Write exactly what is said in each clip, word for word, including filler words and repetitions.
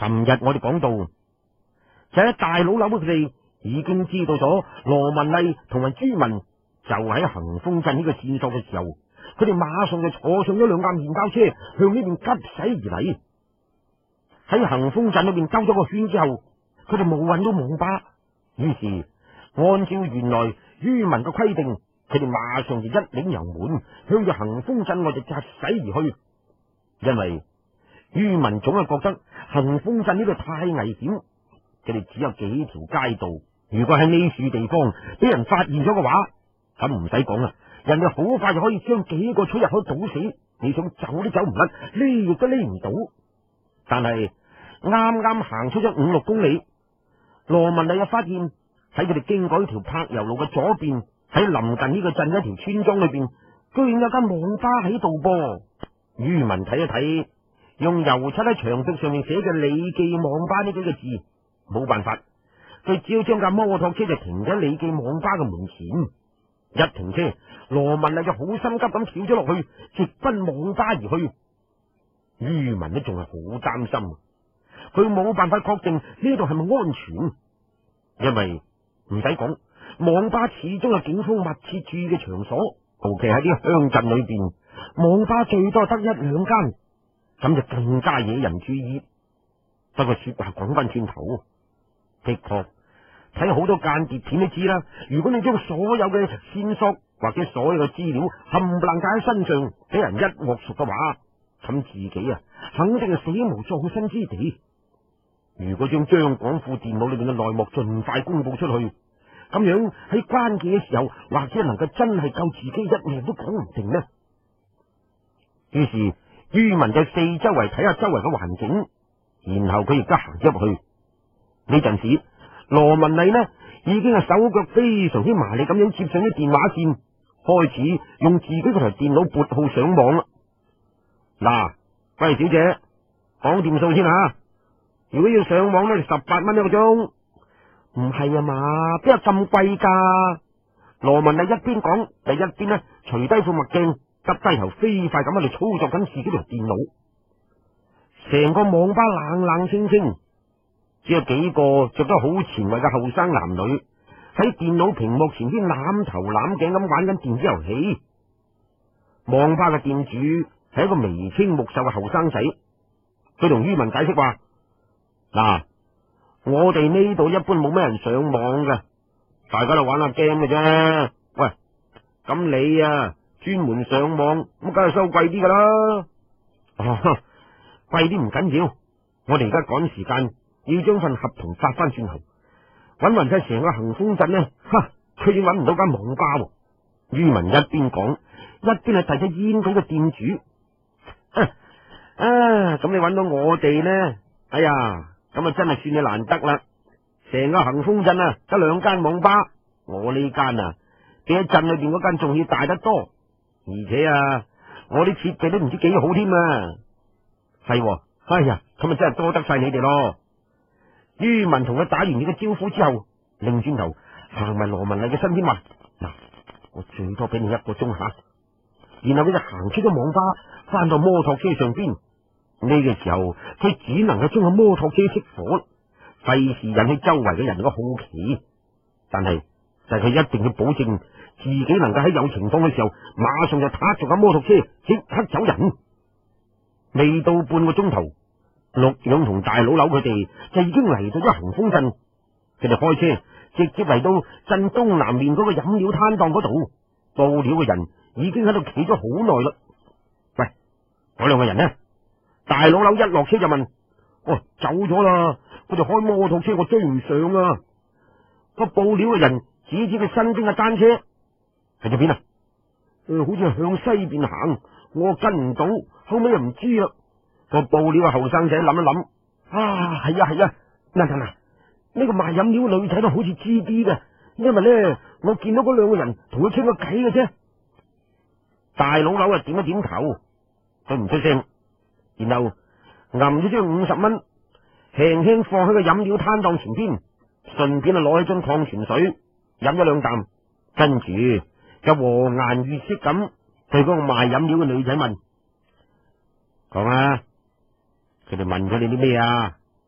尋日我哋講到，就喺大佬樓佢哋已經知道咗羅文麗同埋朱文就喺恒豐鎮呢個線索嘅時候，佢哋馬上就坐上咗兩架麵包車向呢邊急駛而嚟。喺恒豐鎮裏邊兜咗個圈之後，佢哋冇揾到網吧，於是按照原來于文嘅規定，佢哋馬上就一領油門向住恒豐鎮外就疾駛而去。因為于文總係覺得恒豐鎮呢度太危險，佢哋只有幾條街道，如果喺呢處地方俾人發現咗嘅話，咁唔使講啦，人哋好快就可以將幾個出入口堵死，你想走都走唔甩，匿亦都匿唔到。但係啱啱行出咗五六公里，羅文麗又發現喺佢哋經過呢條柏油路嘅左邊，喺臨近呢個鎮一條村莊裏邊，居然有間網吧喺度噃。于文睇一睇，用油漆喺牆壁上面寫嘅李記網吧呢幾個字，冇辦法，佢只要將架摩托車就停喺李記網吧嘅門前。一停車，羅文麗就好心急咁跳咗落去，直奔網吧而去。于文呢仲係好擔心，佢冇辦法確定呢度係咪安全，因為唔使講，網吧始終係警方密切注意嘅場所，尤其喺啲鄉鎮裏邊，網吧最多得一兩間，咁就更加惹人注意。不過說話講翻轉頭，的確睇好多間諜片都知啦，如果你將所有嘅線索或者所有嘅資料冚唪唥帶喺身上，俾人一鑊熟嘅話，咁自己啊肯定係死無葬身之地。如果將張廣富電腦裏面嘅內幕盡快公布出去，咁樣喺關鍵嘅時候，或者能夠真係救自己一命都講唔定呢。於是于文就四周圍睇下周圍嘅環境，然後佢亦都行入去。呢陣時，羅文麗呢已經係手腳非常之麻利咁樣接上啲電話線，開始用自己嗰台電腦撥號上網啦。嗱，喂小姐，講掂數先吓。如果要上網呢，就十八蚊一個鐘。唔係啊嘛，邊有咁貴噶？羅文麗一邊講，就一邊呢除低副墨鏡，耷低頭飛快咁喺度操作緊自己台電腦。成個網吧冷冷清清，只有幾個着得好前衛嘅後生男女喺電腦屏幕前邊攬頭攬頸咁玩緊電子遊戲。網吧嘅店主係一個眉清目秀嘅後生仔，佢同于文解釋話：嗱，我哋呢度一般冇咩人上網嘅，大家都玩下 game 嘅啫。喂，咁你啊專門上網，咁梗係收貴啲噶啦。哦，貴啲唔緊要，我哋而家趕時間，要將份合同發翻轉頭，搵勻晒成個恒豐鎮呢，哈，佢要搵唔到間網吧喎。于文一邊講，一邊係遞隻煙俾個店主。啊，咁、啊、你搵到我哋呢？哎呀！咁啊，真係算你難得啦！成個恒豐鎮啊，得兩間網吧，我呢間啊，比喺鎮裏邊嗰間仲要大得多，而且啊，我啲設備都唔知幾好添啊！係，哎呀，咁啊，真係多得晒你哋咯！于文同佢打完呢個招呼之後，擰轉頭行埋羅文麗嘅身邊話：嗱，我最多俾你一個鐘吓。然後佢就行出咗網吧，翻到摩托車上邊。呢個時候，佢只能夠將個摩托車熄火，費事引起周圍嘅人嘅好奇。但係，就係佢一定要保證自己能夠喺有情況嘅時候，馬上就撻住架摩托車，即刻走人。未到半個鐘頭，陸陽同大佬樓佢哋就已經嚟到咗恒豐鎮。佢哋開車直接嚟到鎮東南面嗰個飲料攤檔嗰度，報料嘅人已經喺度企咗好耐啦。喂，嗰兩個人呢？大佬樓一落車就問：哦，走咗啦！佢哋開摩托車，我追唔上啊！個報料嘅人指指佢身邊嘅單車，去咗邊啊？誒、呃，好似係向西邊行，我跟唔到，後尾又唔知啦。個報料嘅後生仔諗一諗，啊，係啊係啊，嗱嗱嗱，呢個賣飲料女仔都好似知啲嘅，因為咧我見到嗰兩個人同佢傾個偈嘅啫。大佬樓啊點一點頭，佢唔出聲。然後揞咗張五十蚊，輕輕放喺個飲料攤檔前邊，順便啊攞起樽礦泉水飲咗兩啖，跟住就和顏悅色咁對嗰個賣飲料嘅女仔問：講啊，佢哋問咗你啲咩啊？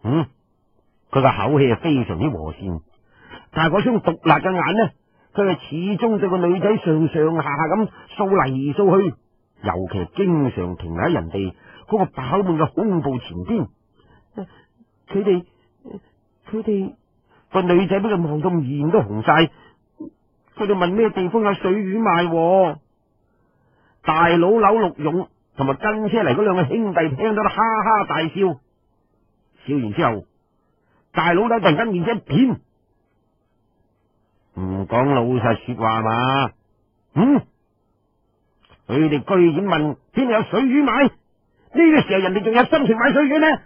嗯，佢個口氣係非常之和善，但係嗰雙毒辣嘅眼呢，佢係始終對個女仔上上下下咁掃嚟掃去，尤其係經常停喺人哋嗰個飽滿嘅胸部前邊。佢哋佢哋個女仔俾佢望到面都紅晒，佢哋問咩地方有水魚賣？大佬柳陸勇同埋跟車嚟嗰兩個兄弟聽到都哈哈大笑，笑完之後，大佬柳突然間面色一變，唔講老實說話嘛？嗯，佢哋居然問邊度有水魚買？呢個時候人哋仲有心情買水魚呢？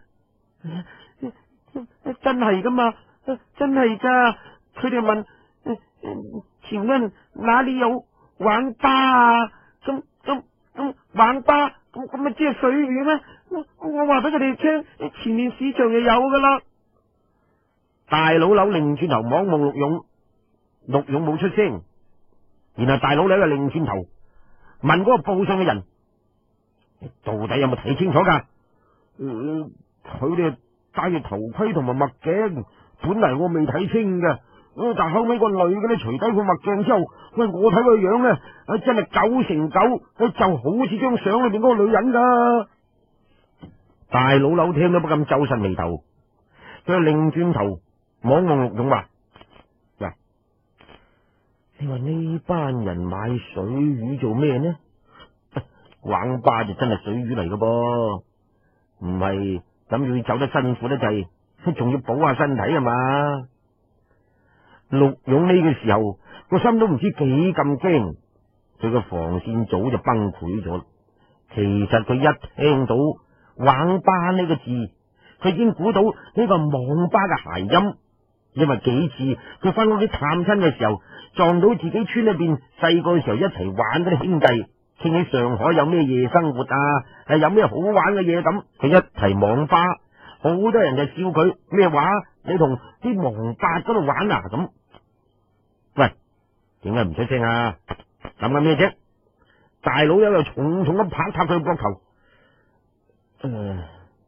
真係噶嘛？真係噶！佢哋問前面哪裏有玩巴啊？咁咁咁玩巴咁咁咪即係水魚咩？我我話俾佢哋聽，前面市場就有噶啦。大佬柳擰轉頭望望陸勇，陸勇冇出聲。然後大佬柳又擰轉頭問嗰個報信嘅人，到底有冇睇清楚噶？佢哋戴住頭盔同埋墨鏡，本嚟我未睇清嘅，但後尾個女嘅咧除低副墨鏡之後，喂，我睇個樣咧，真係九成九，就好似張相裏邊嗰個女人噶。大佬柳聽到不禁皺實眉頭，佢擰轉頭望望陸勇話：喂，你話呢班人買水魚做咩呢？玩巴就真係水魚嚟噶噃，唔係咁要走得辛苦得滯，仲要補下身體啊嘛。陸勇呢個時候個心都唔知幾咁驚，佢個防線早就崩潰咗。其實佢一聽到玩巴呢個字，佢已經估到呢個網吧嘅諧音，因為幾次佢翻屋企探親嘅時候，撞到自己村裏邊細個嘅時候一齊玩嗰啲兄弟，傾起上海有咩夜生活啊，係有咩好玩嘅嘢咁。佢一提網吧，好多人就笑佢咩話？你同啲網吧嗰度玩啊咁？喂，點解唔出聲啊？諗緊咩啫？大佬友又重重咁拍拍佢膊頭。誒、呃，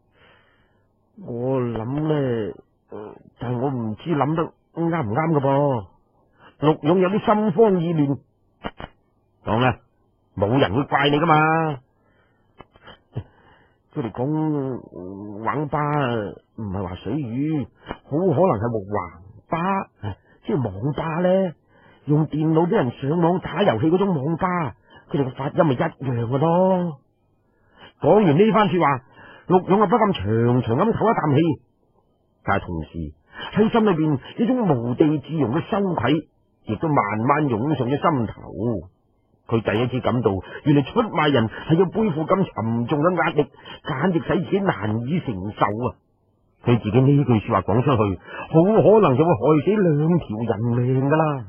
我諗咧、呃，但係我唔知諗得啱唔啱噶噃。陸勇有啲心慌意亂，講啦，冇人會怪你噶嘛。佢哋講玩巴唔係話水魚，好可能係木橫巴，即係網吧咧，用電腦俾人上網打遊戲嗰種網吧，佢哋嘅發音咪一樣嘅咯。講完呢番說話，陸勇啊不禁長長咁唞一啖氣，但係同時喺心裏邊呢種無地自容嘅羞愧，亦都慢慢湧上咗心頭。佢第一次感到，原來出賣人係要背負咁沉重嘅壓力，簡直使自己難以承受啊！佢自己呢句說話講出去，好可能就會害死兩條人命噶啦。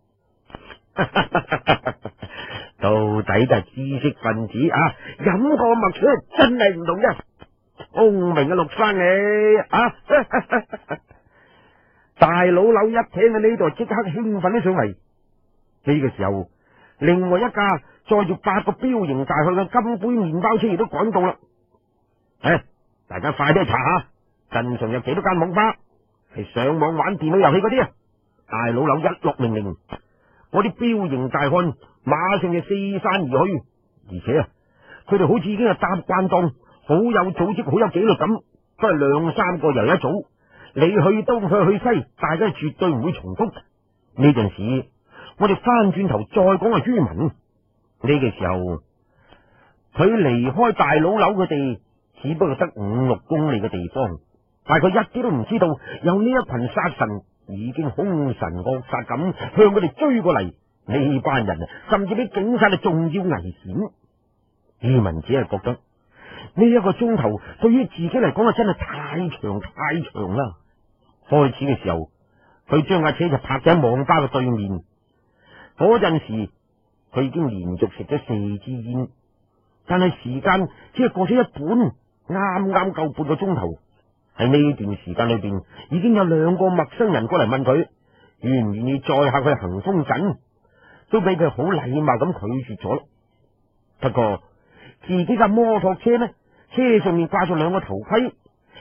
到底就係知識分子啊，飲過墨水真係唔同啫，聰明嘅陸生你啊！大佬柳一聽到呢度，即刻興奮咗上嚟。呢個時候，另外一架載住八個彪形大漢嘅金杯麵包車亦都趕到啦。誒，大家快啲去查下鎮上有幾多間網吧係上網玩電腦遊戲嗰啲啊！大佬柳一落命令，嗰啲彪形大漢馬上就四散而去，而且啊，佢哋好似已經係搭慣當，好有組織，好有紀律咁，都係兩三個人一組，你去東佢去西，大家絕對唔會重複。呢陣時，我哋翻轉頭再講下朱文。呢個時候，佢離開大佬樓佢哋，只不過得五六公里嘅地方，但係佢一啲都唔知道，有呢一群殺神已經凶神惡煞咁向佢哋追過嚟。呢班人啊，甚至比警察啊仲要危險。朱文只係覺得呢一個鐘頭對於自己嚟講啊，真係太長太長啦。開始嘅時候，佢將架車就泊喺網吧嘅對面。嗰陣時，佢已經連續食咗四支煙，但係時間只係過咗一半，啱啱夠半個鐘頭。喺呢段時間裏邊，已經有兩個陌生人過嚟問佢願唔願意載下佢行風鎮，都俾佢好禮貌咁拒絕咗。不過自己架摩托車呢，車上面掛住兩個頭盔，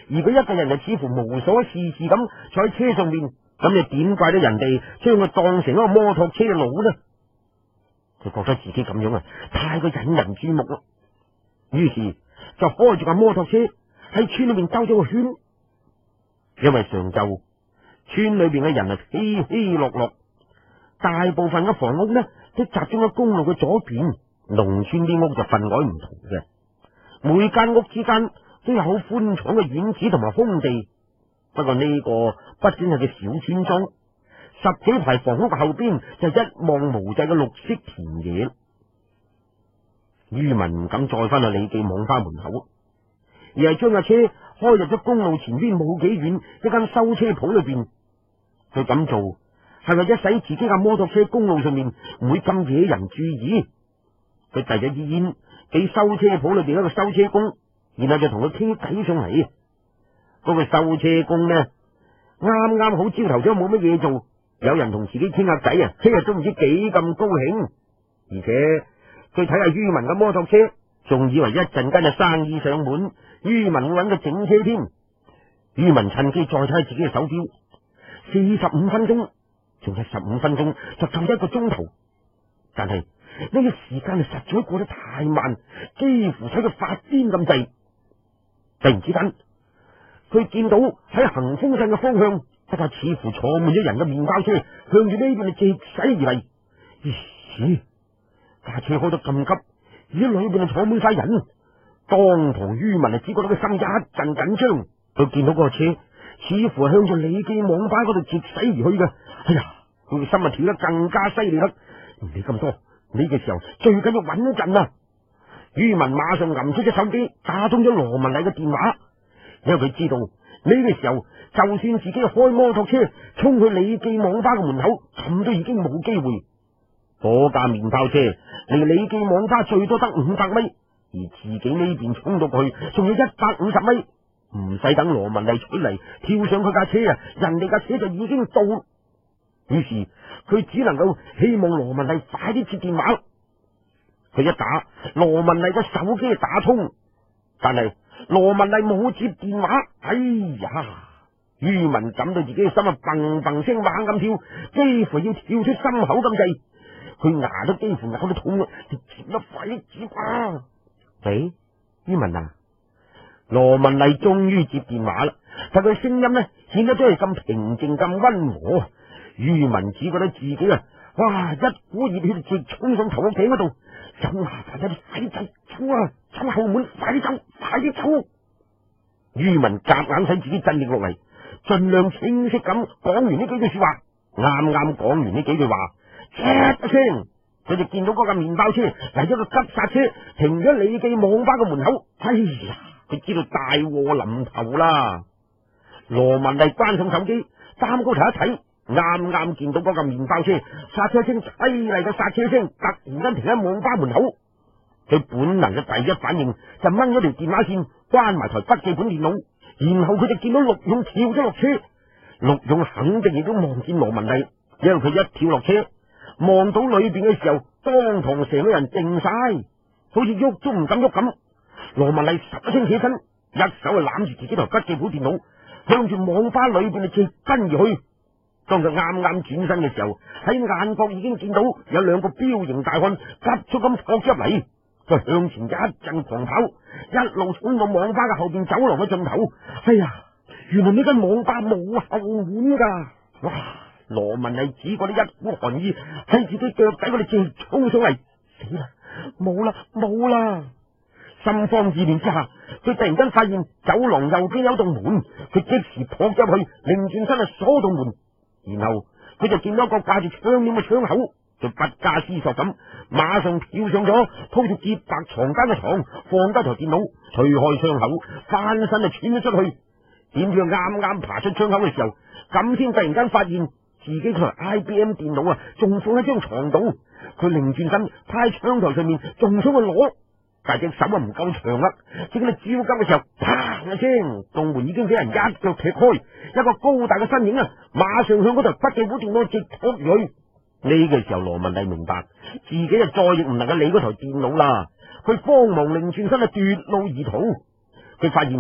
而佢一個人就似乎無所事事咁坐喺車上面，咁又點怪得人哋將佢當成一個摩托車嘅佬呢？佢覺得自己咁樣啊，太過引人注目咯。於是就開住架摩托車喺村裏面兜咗個圈。因為上晝村裏邊嘅人啊稀稀落落，大部分嘅房屋呢都集中喺公路嘅左邊，農村啲屋就分外唔同嘅。每間屋之間都有好寬敞嘅院子同埋空地。不過呢個不算係個小村莊，十幾排房屋後邊就一望無際嘅綠色田野。于文唔敢再翻去李記網吧門口，而係將架車開入咗公路前邊冇幾遠一間修車鋪裏邊。佢咁做係為咗使自己架摩托車公路上面唔會咁惹人注意。佢遞咗支煙俾修車鋪裏邊一個修車工，然後就同佢傾偈上嚟。嗰個修車工呢，啱啱好朝頭早冇乜嘢做，有人同自己傾下偈啊，聽日都唔知幾咁高興。而且佢睇下于文嘅摩托車，仲以為一陣間就生意上門，于文會揾佢整車添。于文趁機再睇下自己嘅手錶，四十五分鐘，仲有十五分鐘就夠一個鐘頭。但係呢個時間啊，實在過得太慢，幾乎使佢發癲咁滯。突然之間，佢見到喺行豐鎮嘅方向，一架似乎坐滿咗人嘅麵包車向住呢邊直駛而嚟。咦，架車開得咁急，而家裏邊就坐滿晒人。當堂于文啊，只覺得個心一陣緊張。佢見到嗰個車似乎向住李記網吧嗰度直駛而去嘅。哎呀，佢個心啊跳得更加犀利啦！唔理咁多，呢個時候最緊要穩陣啊！于文馬上揞出隻手機，打通咗羅文麗嘅電話。因為佢知道呢個時候，就算自己開摩托車衝去李記網吧嘅門口，咁都已經冇機會。嗰架麵包車離李記網吧最多得五百米，而自己呢邊衝到過去仲有一百五十米，唔使等羅文麗出嚟跳上佢架車啊，人哋架車就已經到。於是佢只能夠希望羅文麗快啲接電話。佢一打，羅文麗個手機打通，但係羅文麗冇接電話。哎呀，于文感到自己嘅心啊嘭嘭聲猛咁跳，幾乎要跳出心口咁滯。佢牙都幾乎咬到痛啦，就接得快啲接啊！喂，于文啊，羅文麗終於接電話啦，但佢聲音呢顯得都係咁平靜咁溫和。于文只覺得自己啊，哇，一股熱血直衝上頭殼頂嗰度，有牙快啲快啲走啊，走後門，快啲走，快啲走！于文夾硬使自己鎮定落嚟，盡量清晰咁講完呢幾句說話。啱啱講完呢幾句話，嘭一聲，佢就見到嗰架麵包車嚟咗個急剎車，停咗李記網吧嘅門口。哎呀，佢知道大禍臨頭啦！羅文麗關上手機，擔高頭一睇，啱啱見到嗰架麵包車剎車聲淒厲嘅剎車聲，突然間停喺網吧門口。佢本能嘅第一反應就掹咗條電話線，關埋台筆記本電腦，然後佢就見到陸勇跳咗落車。陸勇肯定亦都望見羅文麗，因為佢一跳落車，望到裏邊嘅時候，當堂成個人靜晒，好似喐都唔敢喐咁。羅文麗十一聲起身，一手就攬住自己台筆記本電腦，向住網吧裏邊就直奔而去。當佢啱啱轉身嘅時候，喺眼角已經見到有兩個彪形大漢急速咁撲入嚟。佢向前一陣狂跑，一路衝到網吧嘅後邊走廊嘅盡頭。哎呀，原來呢間網吧冇後門噶！哇！羅文麗只覺得一股寒意喺自己腳底嗰度直衝上嚟，死啦！冇啦，冇啦！心慌意亂之下，佢突然間發現走廊右邊有道門，佢即時撲入去，擰轉身去鎖道門，然後佢就見到一個掛住窗簾嘅窗口。就不加思索咁，馬上跳上咗鋪住潔白床單嘅床，放低台電腦，推開窗口，翻身就竄咗出去。點知佢啱啱爬出窗口嘅時候，咁先突然間發現自己台 I B M 電腦啊，仲放喺張床度。佢擰轉身，趴喺窗台上面，仲想去攞，但係隻手啊唔夠長啦。正喺度焦急嘅時候，砰一聲，棟門已經俾人一腳踢開，一個高大嘅身影啊，馬上向嗰台筆記本電腦直撲而去。呢個時候，羅文麗明白自己就再亦唔能夠理嗰台電腦啦。佢慌忙擰轉身啊，奪路而逃。佢發現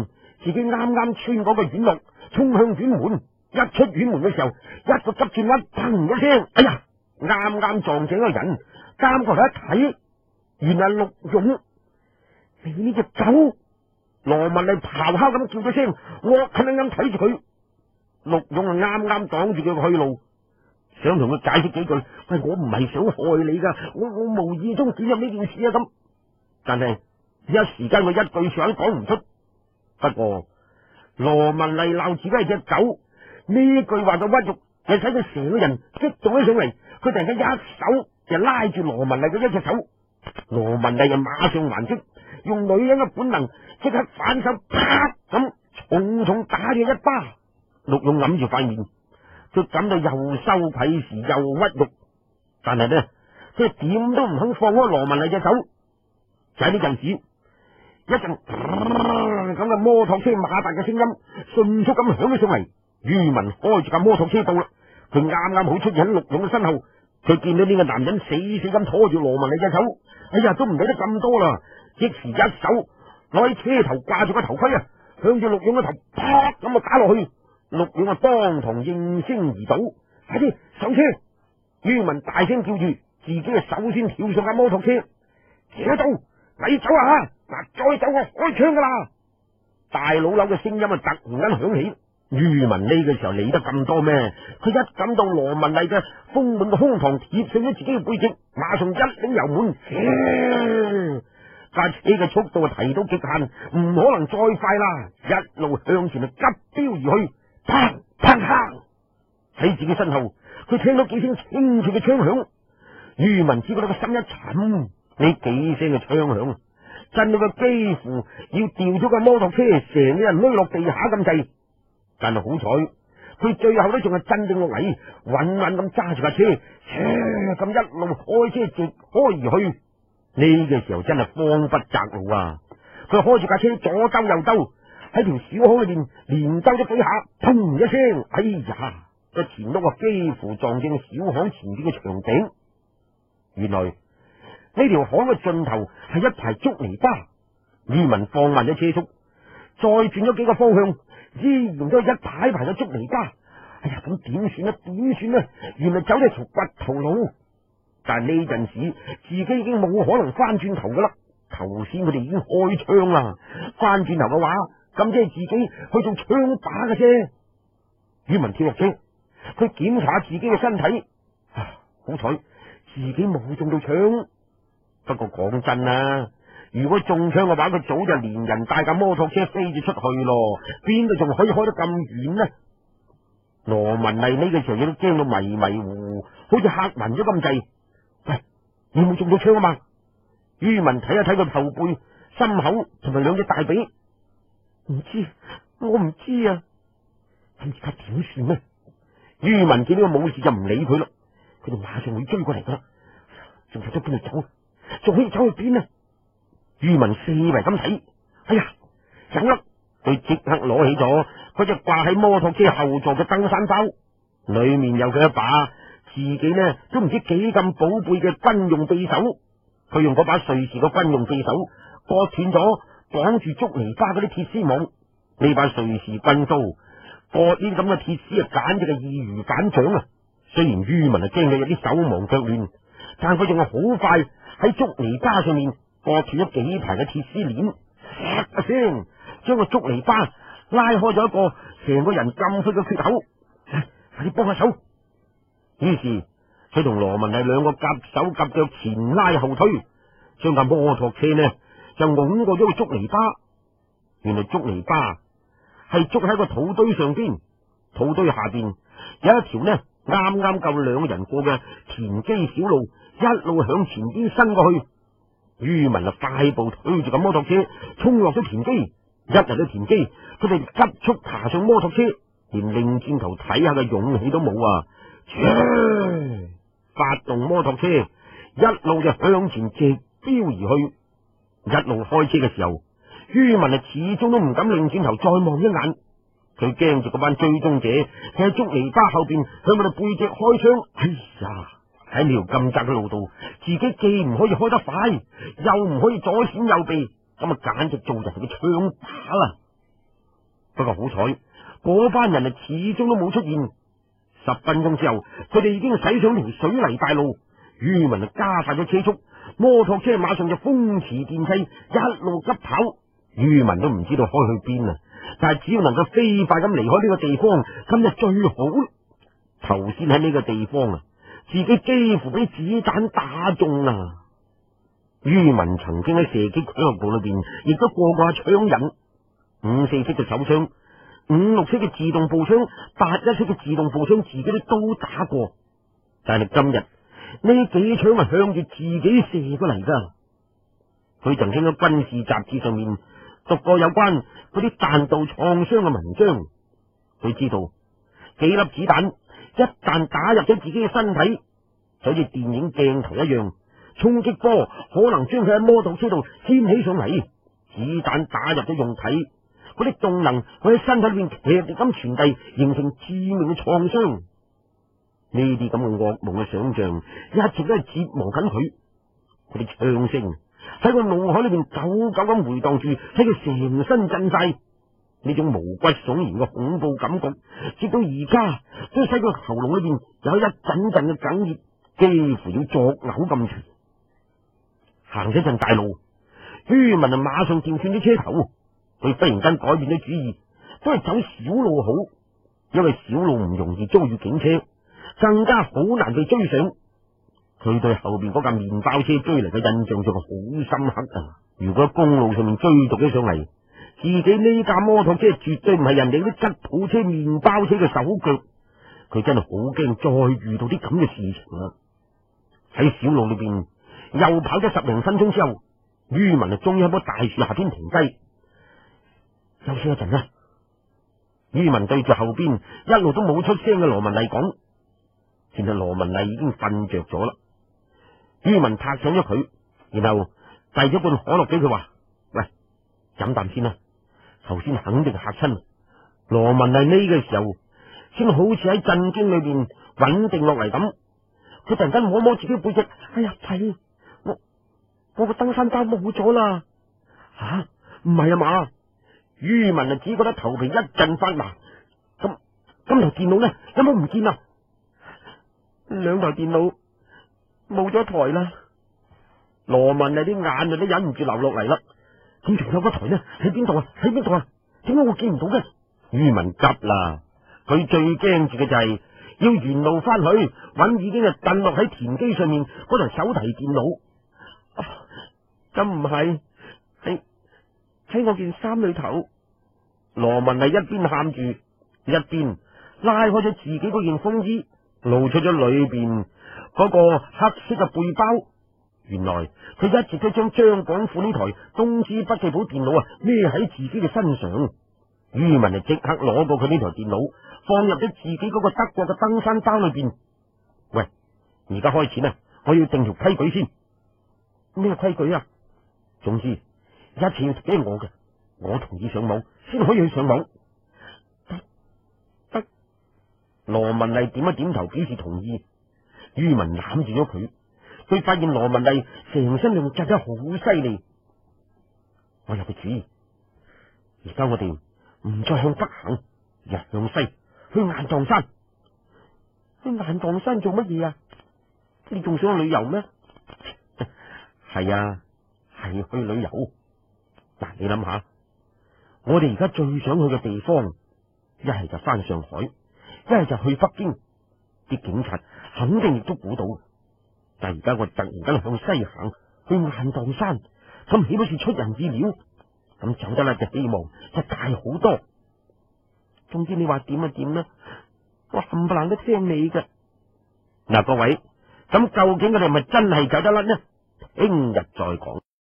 自己啱啱穿過個院落，衝向院門。一出院門嘅時候，一個急轉彎，砰一聲，哎呀，啱啱撞正一個人。監過嚟一睇，原來陸勇，你呢隻狗！羅文麗咆哮咁叫咗聲，惡狠狠咁睇住佢。陸勇啊，啱啱擋住佢嘅去路，想同佢解釋幾句，喂，我唔係想害你噶，我我無意中捲入呢件事啊咁。但係一時間佢一句說話都講唔出。不過羅文麗鬧自己係隻狗呢句話嘅屈辱，又使佢成個人激動起上嚟。佢突然間一手就拉住羅文麗嘅一隻手，羅文麗就馬上還擊，用女人嘅本能即刻反手，啪咁重重打咗一巴。陸勇揞住塊面，佢感到又羞愧時又屈辱，但係呢，佢點都唔肯放開羅文麗隻手。就喺呢陣時，一陣咁嘅摩托車馬達嘅聲音迅速咁響咗上嚟。于文開住架摩托車到啦，佢啱啱好出現喺陸勇嘅身後。佢見到呢個男人死死咁拖住羅文麗隻手，哎呀，都唔理得咁多啦，即時一手攞起車頭掛住個頭盔啊，向住陸勇嘅頭啪咁啊打落去。陸勇啊當堂應聲而倒，快啲上車！于文大聲叫住，自己啊首先跳上架摩托車，企喺度，你走啊！嗱，再走我開槍噶啦！大老柳嘅聲音啊突然間響起。于文呢個時候理得咁多咩？佢一感到羅文麗嘅豐滿嘅胸膛貼上咗自己嘅背脊，馬上一擰油門，架車嘅速度提到極限，唔可能再快啦！一路向前就急飆而去，砰砰砰！喺自己身後，佢聽到幾聲清脆嘅槍響。于文只覺得個心一沉，呢幾聲嘅槍響震到佢幾乎要掉咗個摩托車，成個人攏落地下咁滯。但係好彩，佢最後都仲係鎮定落嚟，穩穩咁揸住架車，車咁一路開車直開而去。呢個時候真係慌不擇路啊！佢開住架車左兜右兜，喺條小巷裏邊連兜咗幾下，砰一聲，哎呀，個前轆啊幾乎撞正小巷前邊嘅牆頂。原來呢條巷嘅盡頭係一排竹籬笆。于文放慢咗車速，再轉咗幾個方向，依然都係一排排嘅竹籬笆。哎呀，咁點算啊？點算啊？原來走咗條掘頭路。但係呢陣時，自己已經冇可能翻轉頭噶啦。頭先佢哋已經開槍啦，翻轉頭嘅話，咁即係自己去做槍靶嘅啫。于文跳落車，佢檢查自己嘅身體，啊，好彩自己冇中到槍。不過講真啦，如果中槍嘅話，佢早就連人帶架摩托車飛咗出去咯，邊度仲可以開得咁遠呢？羅文麗呢個時候亦都驚到迷迷糊糊，好似嚇暈咗咁滯。喂，你冇中到槍啊嘛？于文睇一睇佢後背、心口同埋兩隻大髀，唔知，我唔知啊。咁而家點算呢？于文見到佢冇事就唔理佢啦，佢哋馬上會追過嚟噶啦。仲走咗邊度走？仲可以走去邊呢？于文四圍咁睇，哎呀，有啦！佢即刻攞起咗嗰隻掛喺摩托車後座嘅登山包，裏面有佢一把自己呢都唔知幾咁寶貝嘅軍用匕首。佢用嗰把瑞士嘅軍用匕首割斷咗綁住竹籬笆嗰啲鐵絲網。呢把瑞士軍刀割呢啲咁嘅鐵絲啊，簡直係易如反掌啊！雖然于文啊驚到有啲手忙腳亂，但佢仲係好快喺竹籬笆上面割斷咗幾排嘅鐵絲鏈，唰一聲將個竹籬笆拉開咗一個成個人咁闊嘅缺口。快啲幫下手！於是佢同羅文麗兩個夾手夾腳前拉後推，將架摩托車呢就拱過咗個竹籬笆。原來竹籬笆係捉喺個土堆上邊，土堆下邊有一條呢啱啱夠兩個人過嘅田基小路，一路向前邊伸過去。于文啊快步推住架摩托車衝落咗田基，一入咗田基，佢哋急速爬上摩托車，連擰轉頭睇下嘅勇氣都冇啊！切，發動摩托車，一路就向前直飆而去。一路開車嘅時候，于文啊始終都唔敢擰轉頭再望一眼，佢驚住嗰班追蹤者喺竹籬笆後邊向佢哋背脊開槍。哎呀！喺呢條咁窄嘅路度，自己既唔可以開得快，又唔可以左閃右避，咁啊簡直做人嘅槍靶啦！ 不過好彩，嗰班人啊始終都冇出現。十分鐘之後，佢哋已經駛上條水泥大路。于文就加快咗車速，摩托車馬上就風馳電掣，一路急跑。于文都唔知道開去邊啊！但係只要能夠飛快咁離開呢個地方，咁就最好。頭先喺呢個地方啊，自己幾乎俾子彈打中啊！于文曾經喺射擊俱樂部裏邊，亦都過過下槍癮，五四式嘅手槍、五六式嘅自動步槍、八一式嘅自動步槍，自己都都打過。但係今日呢幾槍係向住自己射過嚟噶。佢曾經喺軍事雜誌上面讀過有關嗰啲彈道創傷嘅文章，佢知道幾粒子彈一旦打入咗自己嘅身體，就好似電影鏡頭一樣，衝擊波可能將佢喺摩托車度掀起上嚟。子彈打入咗用體，嗰啲動能會喺身體裏面劇烈咁傳遞，形成致命嘅創傷。呢啲咁嘅噩夢嘅想象一直都係折磨緊佢。嗰啲槍聲喺個腦海裏邊久久咁回蕩住，使佢成身震晒。呢種毛骨悚然嘅恐怖感覺，直到而家都使佢喉嚨裏邊有一陣陣嘅哽咽，幾乎要作嘔咁長。行咗陣大路，于文啊馬上調轉咗車頭。佢忽然間改變咗主意，都係走小路好，因為小路唔容易遭遇警車，更加好難被追上。佢對後邊嗰架麵包車追嚟嘅印象仲係好深刻啊！如果喺公路上面追逐咗上嚟，自己呢架摩托車絕對唔係人哋啲吉普車、麵包車嘅手腳。佢真係好驚再遇到啲咁嘅事情啊！喺小路裏邊又跑咗十零分鐘之後，于文啊終於喺棵大樹下邊停低休息一陣啦。于文對住後邊一路都冇出聲嘅羅文麗講，其實羅文麗已經瞓着咗啦。于文拍醒咗佢，然後遞咗罐可樂俾佢，話：喂，飲啖先啦，頭先肯定嚇親。羅文麗呢個時候先好似喺震驚裏邊穩定落嚟咁，佢突然間摸摸自己背脊，哎呀，係我我個登山包冇咗啦！吓，唔係啊嘛？于文啊只覺得頭皮一陣發麻。咁咁台電腦呢？有冇唔見啊？兩台電腦冇咗台啦。羅文啊啲眼啊都忍唔住流落嚟啦。咁仲有嗰台呢？喺邊度啊？喺邊度啊？點解我見唔到嘅？于文急啦，佢最驚住嘅就係要沿路翻去揾已經係震落喺田基上面嗰台手提電腦。咁唔係喺喺我件衫裏頭。羅文係一邊喊住，一邊拉開咗自己嗰件風衣，露出咗裏邊嗰個黑色嘅背包。原來佢一直都將張廣富呢台東芝筆記簿電腦啊孭喺自己嘅身上。于文就即刻攞過佢呢台電腦，放入咗自己嗰個德國嘅登山包裏邊。喂，而家開始啦，我要定條規矩先。咩規矩啊？總之一切要俾我嘅，我同意上網先可以去上網。得得，羅文麗點一點頭表示同意。于文攬住咗佢，佢發現羅文麗成身仲扎得好犀利。我有個主意，而家我哋唔再向北行，而向西去雁蕩山。去雁蕩山做乜嘢啊？你仲想去旅遊咩？係啊，係去旅遊。嗱，你諗下，我哋而家最想去嘅地方，一係就翻上海，一係就去北京。啲警察肯定亦都估到，但係而家我突然間向西行，去雁蕩山，咁豈不是出人意料？咁走得甩嘅希望就大好多。總之你話點就點啦，我冚唪唥都聽你嘅。嗱，各位，咁究竟我哋係咪真係走得甩呢？聽日再講。